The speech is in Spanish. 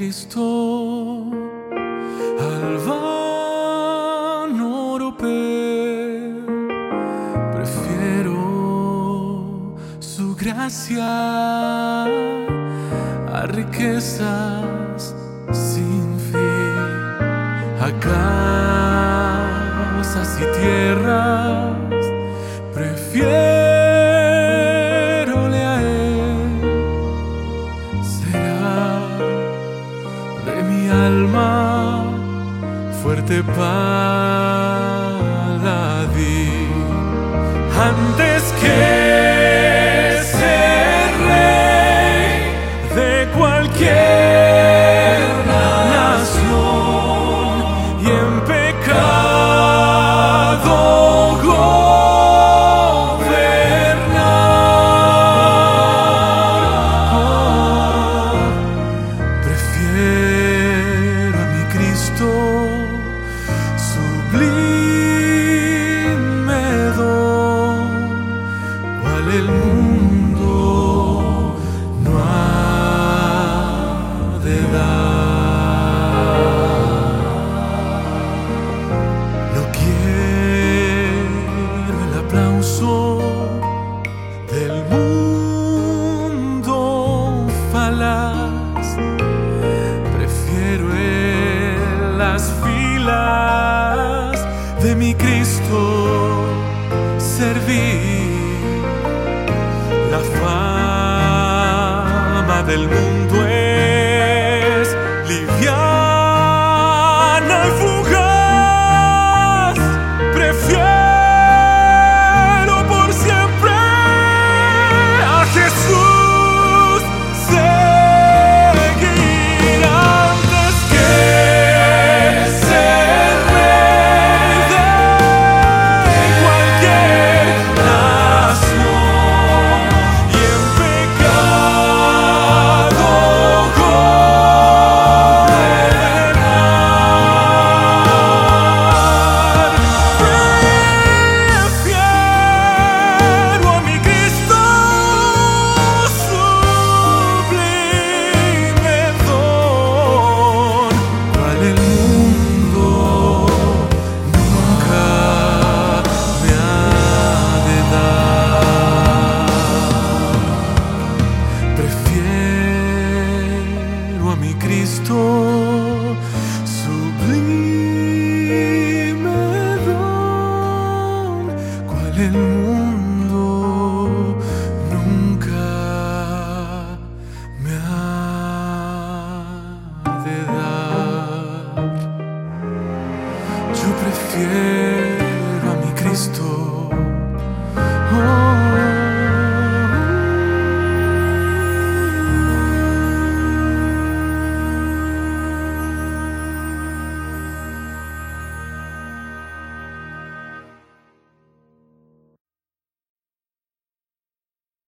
Cristo al vano europeo. Prefiero su gracia a riquezas sin fin, a casas y tierras. Prefiérole a Él, será de mi alma fuerte paladín. Antes que ser rey de cualquier nación y en pecado gobernar, prefiero a mi Cristo sublime don, cual el mundo no ha de dar. No quiero el aplauso del mundo falaz, prefiero en las filas de mi Cristo servir. La fama del mundo es liviana y fugaz, prefiero por siempre a Jesús seguir. Antes que ser rey de cualquier nación y en pecado gobernar, prefiero a mi Cristo sublime don, cual el mundo nunca me ha de dar. Prefiero a mi Cristo sublime don, cual el mundo nunca me ha de dar. Yo prefiero a mi Cristo. Oh.